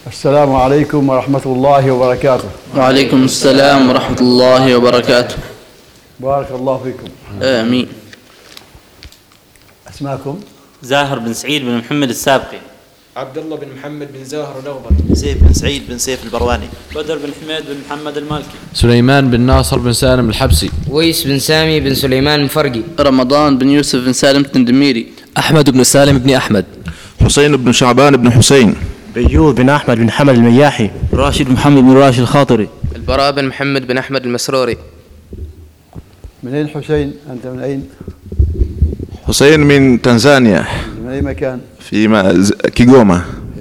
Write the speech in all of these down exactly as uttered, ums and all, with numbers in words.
السلام عليكم ورحمة الله وبركاته. وعليكم السلام ورحمة الله وبركاته. بارك الله فيكم. آمين. أسماءكم؟ زاهر بن سعيد بن محمد السابقي. عبد الله بن محمد بن زاهر الأغبر. سيف بن سعيد بن سيف البرواني. بدر بن حميد بن محمد المالكي. سليمان بن ناصر بن سالم الحبسي. ويس بن سامي بن سليمان المفرقي. رمضان بن يوسف بن سالم التندميري. أحمد بن سالم بن أحمد. حسين بن شعبان بن حسين. بيوض بن أحمد بن حمد المياحي. راشد محمد بن راشد الخاطري. البراء بن محمد بن أحمد المسروري. من أين حسين؟ أنت من أين؟ حسين من تنزانيا. من أي مكان؟ في كيغوما.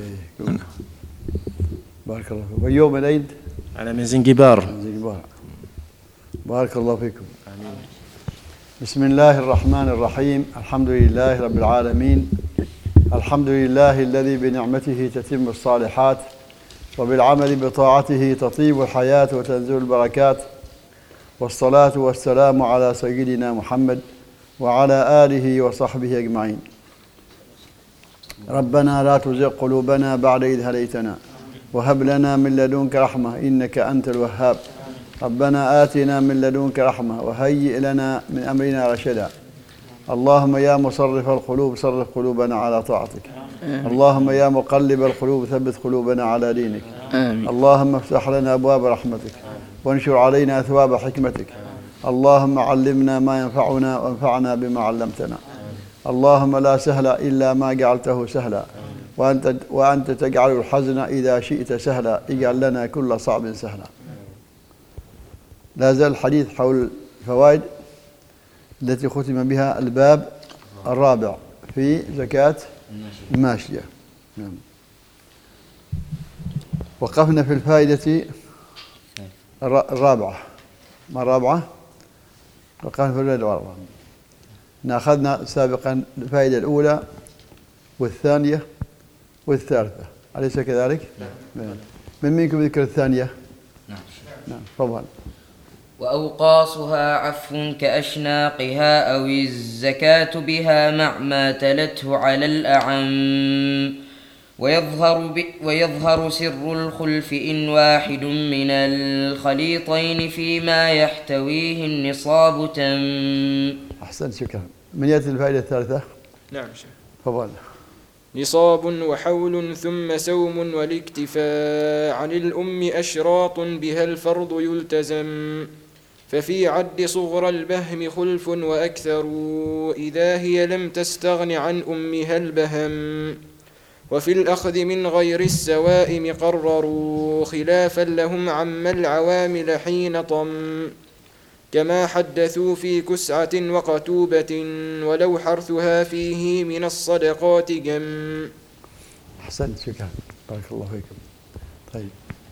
بارك الله فيكم. ويوم من أين؟ أنا من زنجبار. من زنجبار. بارك الله فيكم. آمين. بسم الله الرحمن الرحيم. الحمد لله رب العالمين. الحمد لله الذي بنعمته تتم الصالحات وبالعمل بطاعته تطيب الحياة وتنزل البركات، والصلاة والسلام على سيدنا محمد وعلى آله وصحبه أجمعين. ربنا لا تزغ قلوبنا بعد إذ هديتنا وهب لنا من لدنك رحمة إنك أنت الوهاب. ربنا آتنا من لدنك رحمة وهيئ لنا من أمرنا رشدا. اللهم يا مصرف القلوب صرف قلوبنا على طاعتك. آمين. اللهم يا مقلب القلوب ثبت قلوبنا على دينك. آمين. اللهم افتح لنا أبواب رحمتك وانشر علينا أثواب حكمتك. اللهم علمنا ما ينفعنا وانفعنا بما علمتنا. اللهم لا سهل إلا ما جعلته سهلا، وأنت, وأنت تجعل الحزن إذا شئت سهلا. اجعل لنا كل صعب سهلا. لا زال الحديث حول الفوائد التي ختم بها الباب الرابع في زكاة الماشية. نعم. وقفنا في الفائدة الرابعة. ما الرابعة؟ وقفنا في الفائدة الرابعة. أخذنا سابقا الفائدة الأولى والثانية والثالثة، أليس كذلك؟ نعم. من منكم ذكر الثانية؟ نعم. نعم. تفضل. وأوقاصها عفو كأشناقها أو الزكاة بها مع ما تلته على الأعم، ويظهر, ب ويظهر سر الخلف إن واحد من الخليطين فيما يحتويه النصاب تم. أحسن، شكرا. من يأتي الفائدة الثالثة؟ نعم شيخ. تفضل. نصاب وحول ثم سوم والاكتفاء عن الأم أشراط بها الفرض يلتزم، ففي عد صغر البهم خلف وأكثر إذا هي لم تستغن عن أمها البهم، وفي الأخذ من غير السوائم قرروا خلافا لهم عم العوامل حين طم، كما حدثوا في كسعة وقتوبة ولو حرثها فيه من الصدقات جم. أحسنت، شكرا. بارك الله فيكم. طيب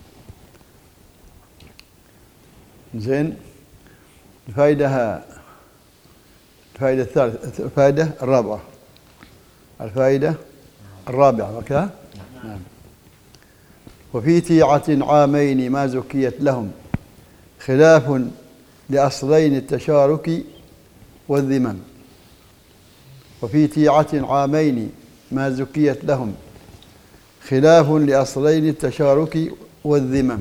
زين. الفائدة الفائدة الثالثة الفائدة الرابعة الفائدة الرابعة وكذا. نعم. وفي تيعة عامين ما زكيت لهم خلاف لأصلين التشارك والذمم. وفي تيعة عامين ما زكيت لهم خلاف لأصلين التشارك والذمم.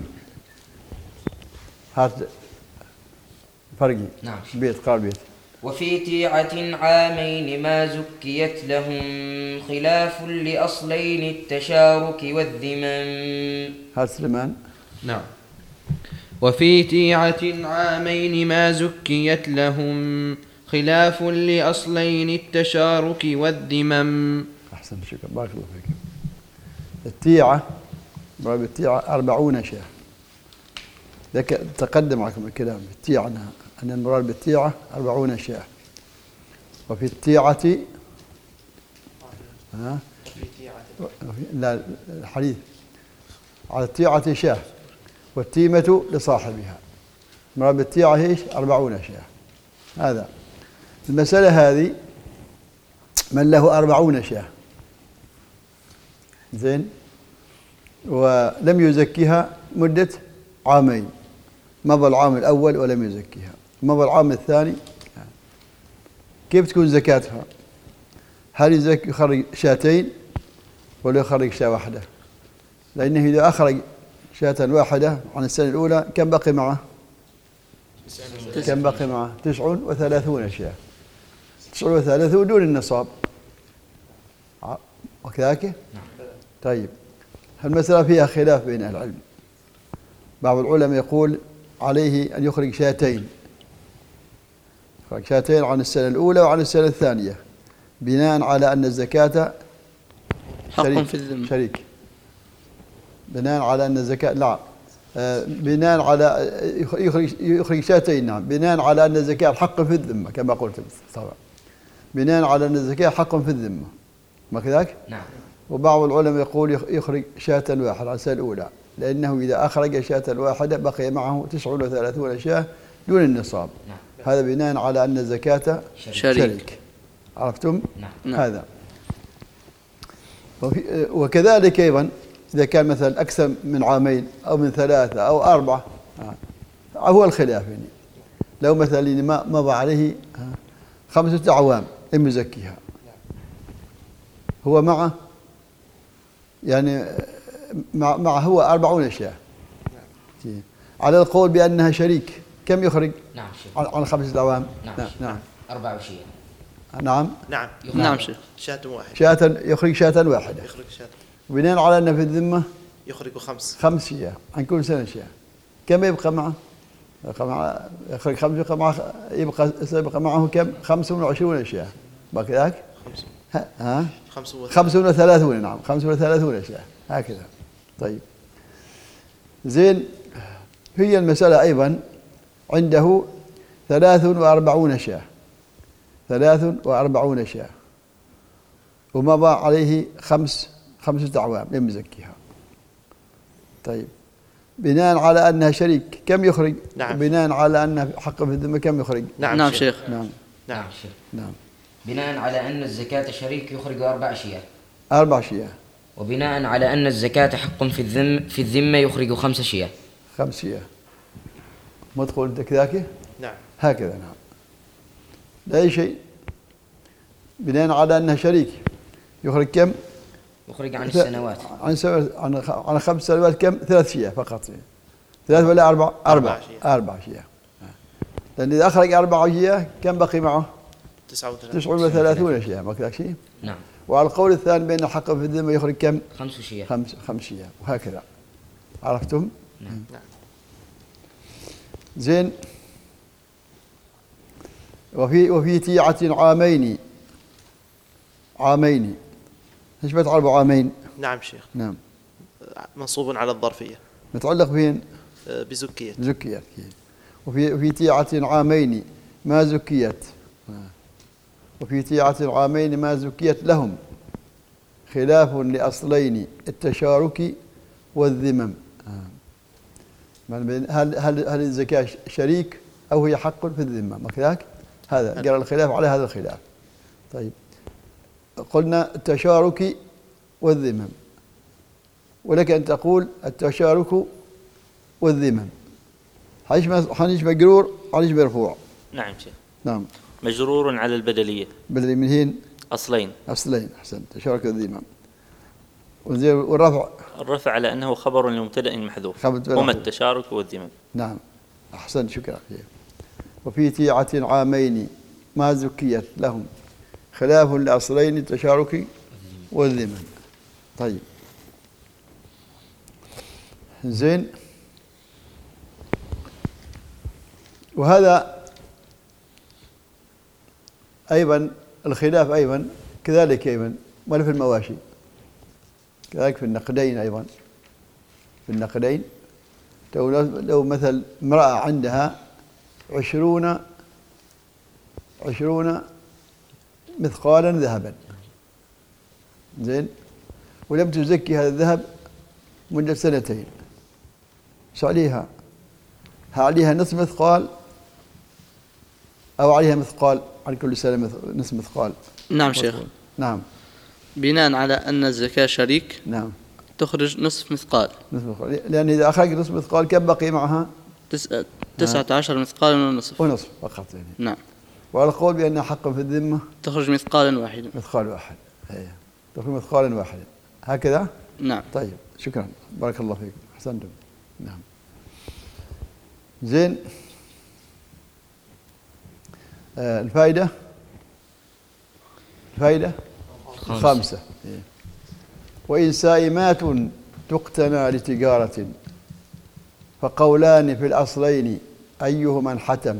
هات فرقي. نعم. بيت قال بيت. وفي تيعة عامين ما زكيت لهم خلاف لأصلين التشارك والذمم. هات سليمان. نعم. وفي تيعة عامين ما زكيت لهم خلاف لأصلين التشارك والذمم. أحسن، شكرا. بارك الله فيك. التيعة مراد التيعة أربعون شاة. ذاك تقدم معكم الكلام. التيعة أن المراد بالتيعة أربعون شاة. وفي التيعة ها لا الحديث على التيعة شاة والتيمة لصاحبها. مراد بالتيعة ايش؟ أربعون شاة. هذا المسألة هذه من له أربعون شاة زين ولم يزكيها مدة عامين، مضى العام الأول ولم يزكيها، مضى العام الثاني، كيف تكون زكاتها؟ هل يزكي يخرج شاتين ولا يخرج شاة واحدة؟ لأنه إذا أخرج شاة واحدة عن السنة الأولى كم بقي معه؟ كم بقي معه؟ تسع وثلاثون شاة، تسع وثلاثون دون النصاب وكذلك. طيب المسألة فيها خلاف بين أهل العلم. بعض العلماء يقول عليه أن يخرج شاتين، يخرج شاتين عن السنة الأولى وعن السنة الثانية، بناء على أن الزكاة حق شريك في الذمة. شريك بناء على أن الزكاة لا آه بناء على يخرج يخرج شاتين، نعم، بناء على أن الزكاة حق في الذمة كما قلت طبعا، بناء على أن الزكاة حق في الذمة، ما كذلك؟ نعم. وبعض العلماء يقول يخرج شاة واحدة على السنة الأولى، لأنه إذا أخرج شاة واحدة بقي معه تسع وثلاثون شاة دون النصاب. نعم. هذا بناء على أن الزكاة شريك, شريك. شريك. عرفتم؟ نعم. هذا. وكذلك أيضا إذا كان مثلا أكثر من عامين أو من ثلاثة أو أربعة، هو الخلاف يعني. لو مثلا ما مضى عليه خمسة أعوام لم يزكيها، هو معه يعني مع, مع هو أربعون شاة، على القول بأنها شريك كم يخرج؟ نعم عن خمسة أعوام. نعم. نعم. نعم. أربع وعشرين. نعم. نعم. نعم شيخ. شاة واحدة. شاة يخرج شاة واحدة. يخرج شاة. بناء على أن في الذمة يخرج خمس. خمس شياه عن كل سنة شياه. كم يبقى معه؟ يبقى معه يخرج خمس، يبقى معه يبقى يبقى معه كم؟ خمس وعشرون شياه. بكذاك؟ ها؟ ها؟ خمس وثلاثون. نعم، خمس وثلاثون شياه هكذا. طيب. زين، هي المسألة أيضا عنده ثلاث وأربعون شاة، ثلاث وأربعون شاة، ومضى عليه خمس خمسة أعوام لم يزكيها. طيب، بناء على أنها شريك كم يخرج؟ نعم. بناء على أنها حق في الذمة كم يخرج؟ نعم, نعم شيخ. نعم. نعم شيخ. نعم. بناء على أن الزكاة شريك يخرج أربع شياه. أربع شياه. وبناء على أن الزكاة حق في الذم في الذمة يخرج خمس شياه. خمس شياه. ما تقول أنت كذاك؟ نعم. هكذا. نعم. لا أي شيء. بناء على أنها شريك يخرج كم؟ يخرج عن السنوات. عن سنوات عن عن خمس سنوات كم؟ ثلاث شياه فقط. ثلاث ولا أربع؟ أربع. أربع شياه. لأن إذا أخرج أربع شياه كم بقي معه؟ تسعة وثلاثون شياه، ما كذاك شيء؟ نعم. وعلى القول الثاني بأن الحق في الذمة يخرج كم؟ خمس شياه. خمس خمس شياه، وهكذا. عرفتم؟ نعم. زين. وفي وفي تيعة عامين عامين ايش بتعرف عامين؟ نعم شيخ. نعم. منصوب على الظرفية. متعلق فين؟ بزكية. زكيت. وفي في تيعة عامين ما زكيت، وفي تيعة عامين ما زكيت لهم خلاف لأصلين التشارك والذمم. هل هل هل الزكاة شريك أو هي حق في الذمة؟ ما كذاك؟ هذا جرى الخلاف على هذا الخلاف. طيب، قلنا التشارك والذمم، ولك أن تقول التشارك والذمم حنيش مجرور حنيش مرفوع. نعم شيخ. نعم. مجرور على البدلية. بدلي من هين؟ أصلين. أصلين، أحسن. تشارك والذمم. والرفع؟ الرفع على أنه خبر لمبتدأ محذوف، هما التشارك والذمم. نعم، أحسن، شكرا. وفي تيعة عامين ما زكيت لهم خلاف لأصلين التشارك والذمم. طيب، زين. وهذا أيضا الخلاف أيضا كذلك أيضا ولا في المواشي، كذلك في النقدين أيضا. في النقدين لو لو مثل امرأة عندها عشرون عشرون مثقالا ذهبا، زين، ولم تزكي هذا الذهب مدة سنتين، شو عليها؟ عليها نصف مثقال أو عليها مثقال على كل سنة نصف مثقال؟ نعم شيخ. نعم. بناء على أن الزكاة شريك. نعم. تخرج نصف مثقال. نصف مثقال، لأن إذا أخرج نصف مثقال كم بقي معها؟ تسعة تسعة عشر مثقالا ونصف. ونصف فقط يعني. نعم. وعلى القول بأن حق في الذمة تخرج مثقالا واحدا. مثقال واحد. هي. تخرج مثقالا واحدا هكذا. نعم. طيب شكرا، بارك الله فيكم، أحسنتم. نعم. زين. آه الفائدة الفائدة الخامسة. وإن سائمات تقتنى لتجارة فقولان في الأصلين أيهما انحتم،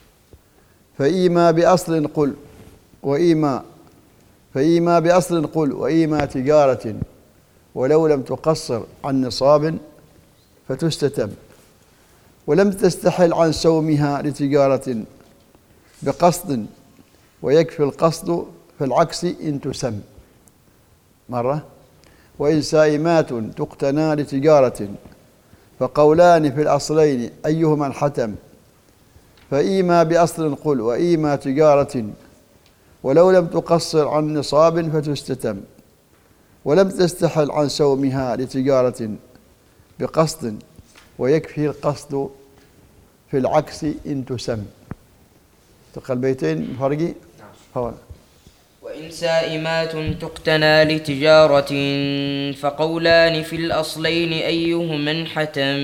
فإيما بأصل قل وإيما فإيما بأصل قل وإيما تجارة ولو لم تقصر عن نصاب فتستتم، ولم تستحل عن سومها لتجارة بقصد ويكفي القصد في العكس إن تسم. مرة. وإن سائمات تقتنى لتجارة فقولان في الأصلين أيهما انحتم، فإيما بأصل قل وإيما تجارة ولو لم تقصر عن نصاب فتستتم، ولم تستحل عن سومها لتجارة بقصد ويكفي القصد في العكس إن تسم. تقل بيتين فرقي. نعم. وإن سائمات تقتنى لتجارة فقولان في الأصلين أيهما انحتم،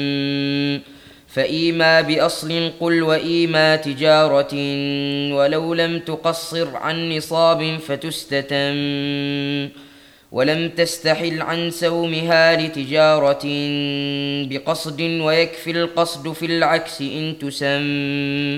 فإيما بأصل قل وإيما تجارة ولو لم تقصر عن نصاب فتستتم، ولم تستحل عن سومها لتجارة بقصد ويكفي القصد في العكس إن تسم.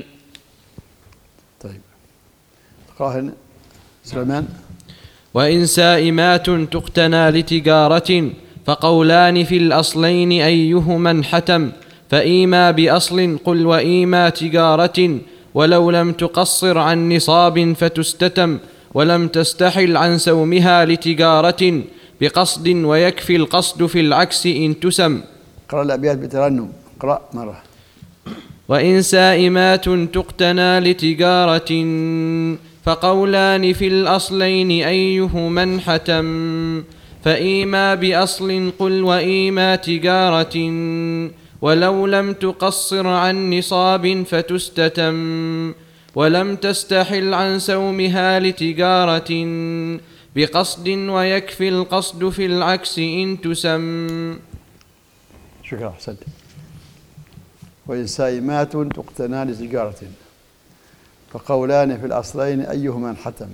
طيب قاهن سليمان. وإن سائمات تقتنى لتجارة فقولان في الأصلين أيهما انحتم، فإيما بأصل قل وإيما تجارة ولو لم تقصر عن نصاب فتستتم، ولم تستحل عن سومها لتجارة بقصد ويكفي القصد في العكس إن تسم. قرأ الأبيات بترنم. قرأ مرة. وإن سائمات تقتنى لتجارة فقولان في الأصلين أيهما انحتم، فإيما بأصل قل وإيما تجارة ولو لم تقصر عن نصاب فتستتم، ولم تستحل عن سومها لتجارة بقصد ويكفي القصد في العكس إن تسم. شكرا، أحسنت. وإن سائمات تقتنى لتجارة فقولان في الأصلين أيهما انحتم،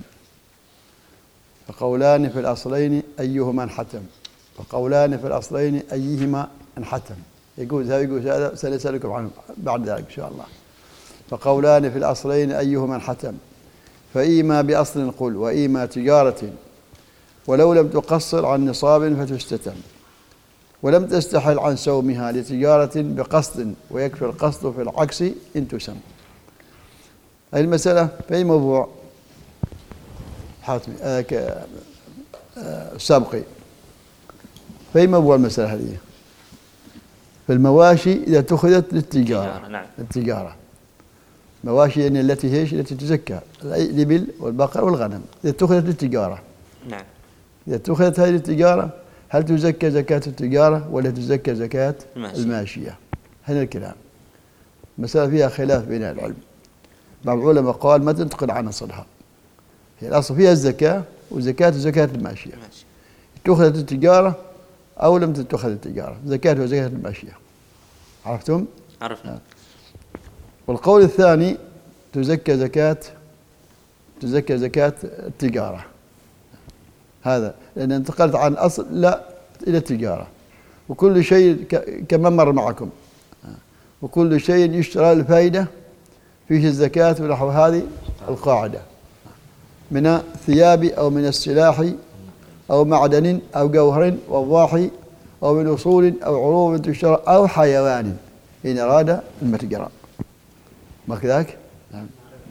فقولان في الأصلين أيهما انحتم فقولان في الأصلين أيهما انحتم. يقول هذا يقول هذا سنسألكم عنه بعد ذلك إن شاء الله. فقولان في الأصلين أيهما انحتم، فإيما بأصل قل وإيما تجارة ولو لم تقصر عن نصاب فتستتم، ولم تستحل عن سومها لتجارة بقصد ويكفي القصد في العكس إن تسم. هذه المسألة في أي موضوع حاتمي آه آه سابقي؟ في أي موضوع المسألة هذه؟ في المواشي إذا اتخذت للتجارة. نعم. التجارة مواشي يعني التي هيش التي تزكى، الإبل والبقر والغنم إذا اتخذت للتجارة. نعم. إذا اتخذت هذه التجارة هل تزكى زكاة التجارة ولا تزكى زكاة الماشية؟ الماشية. هنا الكلام. مسألة فيها خلاف بين العلم. بعض العلماء قال ما تنتقل عن أصلها، هي الأصل فيها الزكاة وزكاة زكاة الماشية. اتخذت التجارة أو لم تتخذ التجارة، زكاة وزكاة الماشية. عرفتم؟ عرفنا. والقول الثاني تزكى زكاة تزكى زكاة التجارة. هذا لأن انتقلت عن أصل لا إلى التجارة، وكل شيء كما مر معكم، وكل شيء يشترى الفائدة فيه الزكاة ونحو هذه القاعدة، من الثياب أو من السلاح أو معدن أو جوهر وضاحي أو من أصول أو عروض تشترى أو حيوان إن أراد المتجرة. ما كذلك؟ نعم.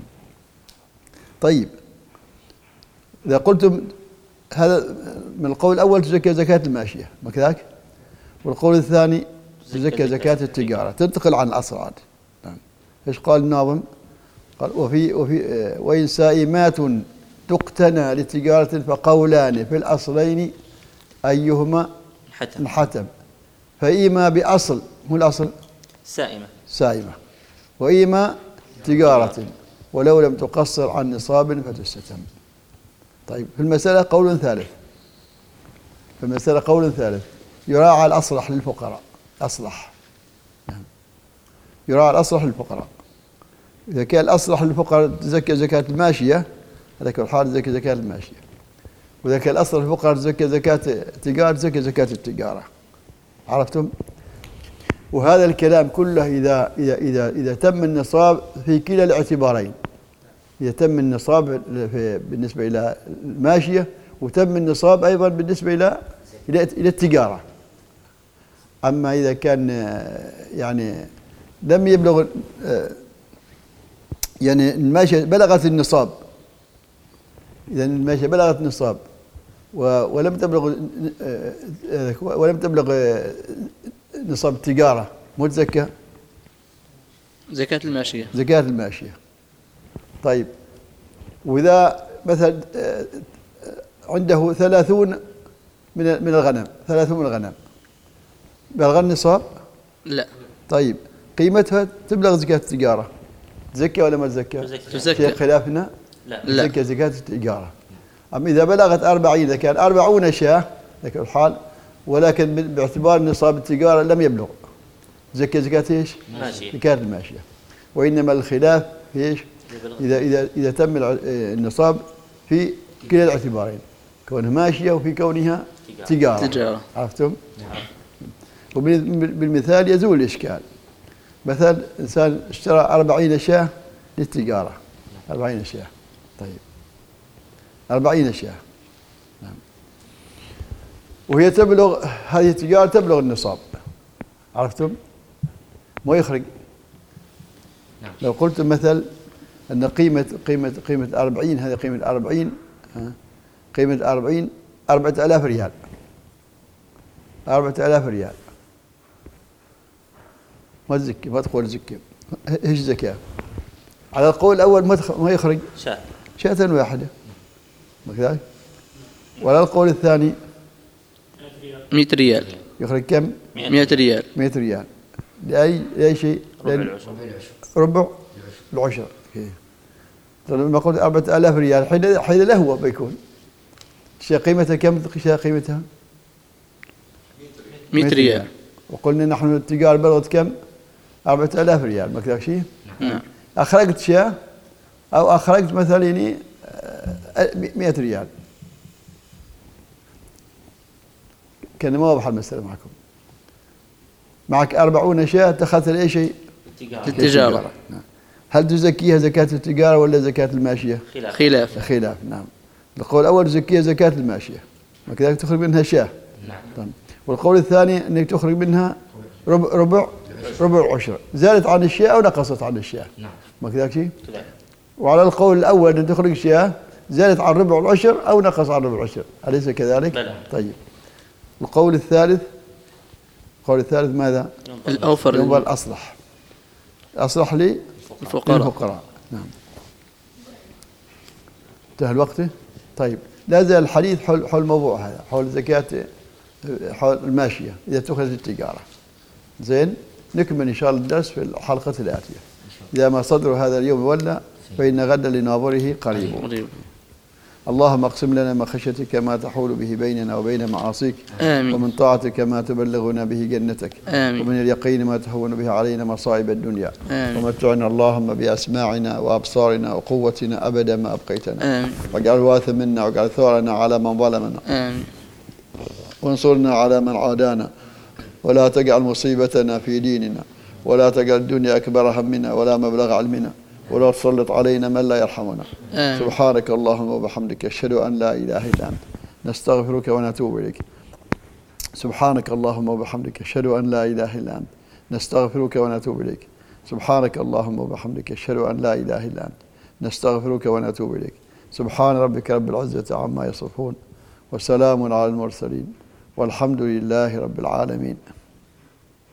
طيب إذا قلتم هذا من القول الأول تزكى زكاة الماشية، ما كذلك؟ والقول الثاني تزكى زكاة التجارة، تنتقل عن الأصل عاد. نعم. إيش قال الناظم؟ قال وفي وفي وإن سائمات تقتنى لتجارة فقولان في الأصلين أيهما انحتم، فإيما بأصل، هو الأصل سائمة سائمة وإيما تجارة ولو لم تقصر عن نصاب فتستتم. طيب في المسألة قول ثالث، فالمسألة قول ثالث. يراعى الأصلح للفقراء. أصلح نعم. يراعى الأصلح للفقراء. إذا كان الأصلح للفقراء تزكى زكاة الماشية، هذاك الحال تزكى زكاة الماشية. وإذا كان الأصلح للفقراء تزكى زكاة التجارة تزكى زكاة التجارة. عرفتم؟ وهذا الكلام كله إذا إذا إذا إذا تم النصاب في كلا الاعتبارين. إذا تم النصاب بالنسبة إلى الماشية، وتم النصاب أيضا بالنسبة إلى إلى إلى التجارة. أما إذا كان يعني لم يبلغ يعني الماشية بلغت النصاب، إذا الماشية بلغت النصاب ولم تبلغ ولم تبلغ نصاب التجارة، مو تزكى زكاة الماشية. زكاة الماشية. طيب، وإذا مثلا عنده ثلاثون من من الغنم، ثلاثون من الغنم بلغ النصاب؟ لا. طيب، قيمتها تبلغ زكاة التجارة، تزكى ولا ما تزكى؟ تزكى. في خلافنا لا. تزكى زكاة التجارة. أما إذا بلغت أربعين، إذا كان أربعون شاة ذاك الحال، ولكن باعتبار نصاب التجارة لم يبلغ، زكاة زكاة ايش؟ ماشية. زكاة الماشية. وإنما الخلاف في ايش؟ إذا إذا إذا تم النصاب في كلا الاعتبارين، كونها ماشية وفي كونها تجارة. تجارة. عرفتم؟ وبالمثال يزول الإشكال. مثلا إنسان اشترى أربعين شاة للتجارة، أربعين شاة. طيب، أربعين شاة نعم. وهي تبلغ، هذه التجارة تبلغ النصاب. عرفتم؟ ما يخرج. نعم. لو قلت مثل أن قيمة قيمة قيمة أربعين، هذه قيمة أربعين، قيمة أربعين أربعة آلاف ريال، أربعة آلاف ريال، ما تزكي، ما تقول زكي، ايش زكاة؟ على القول الأول ما ما يخرج شاة شاة واحدة، كذلك. وعلى القول الثاني مئة ريال يخرج كم؟ مئة ريال. مئة ريال لأي لأي شيء؟ ربع العشر. ربع العشر. لما قلت أربعة آلاف ريال حين حين لهو بيكون شيء قيمتها كم؟ شيء قيمتها مئة ريال. وقلنا نحن التجارة بلغت كم؟ أربعة آلاف ريال، ما كذا شيء؟ نعم. أخرجت شيء أو أخرجت مثلا يعني مئة ريال، كان ما واضح المسألة معكم. معك أربعون شاة اتخذت لأي شيء؟ التجارة. نعم. هل تزكيها زكاة التجارة ولا زكاة الماشية؟ خلاف. خلاف. خلاف نعم. القول الأول تزكيها زكاة الماشية، وكذلك تخرج منها شاة. نعم. طيب. والقول الثاني أنك تخرج منها ربع ربع ربع العشر، زادت عن الشاة أو نقصت عن الشاة. نعم. ما كذلك شيء؟ وعلى القول الأول أن تخرج شاة زادت عن ربع العشر أو نقص عن ربع العشر، أليس كذلك؟ بلى. طيب. القول الثالث، القول الثالث ماذا؟ الأوفر ينظر الأصلح، الأصلح لي الفقراء. الفقراء. نعم. انتهى الوقت. طيب، لا زال الحديث حول حول الموضوع هذا، حول زكاة، حول الماشية إذا اتخذت التجارة. زين، نكمل إن شاء الله الدرس في الحلقة الآتية. إذا ما صدر هذا اليوم ولا فإن غدا لناظره قريب. اللهم اقسم لنا من خشيتك ما تحول به بيننا وبين معاصيك. آمين. ومن طاعتك ما تبلغنا به جنتك. آمين. ومن اليقين ما تهون به علينا مصائب الدنيا. آمين. ومتعنا اللهم بأسماعنا وأبصارنا وقوتنا أبدا ما أبقيتنا. آمين. واجعل الوارث منا واجعل ثارنا على من ظلمنا. آمين. وانصرنا على من عادانا، ولا تجعل مصيبتنا في ديننا، ولا تجعل الدنيا أكبر همنا ولا مبلغ علمنا، ولا تسلط علينا من لا يرحمنا. آمين. سبحانك اللهم وبحمدك أشهد أن لا إله إلا أنت نستغفرك ونتوب إليك. سبحانك اللهم وبحمدك أشهد أن لا إله إلا أنت نستغفرك ونتوب إليك. سبحانك اللهم وبحمدك أشهد أن لا إله إلا أنت نستغفرك ونتوب إليك. سبحان ربك رب العزة عما يصفون، وسلام على المرسلين، والحمد لله رب العالمين.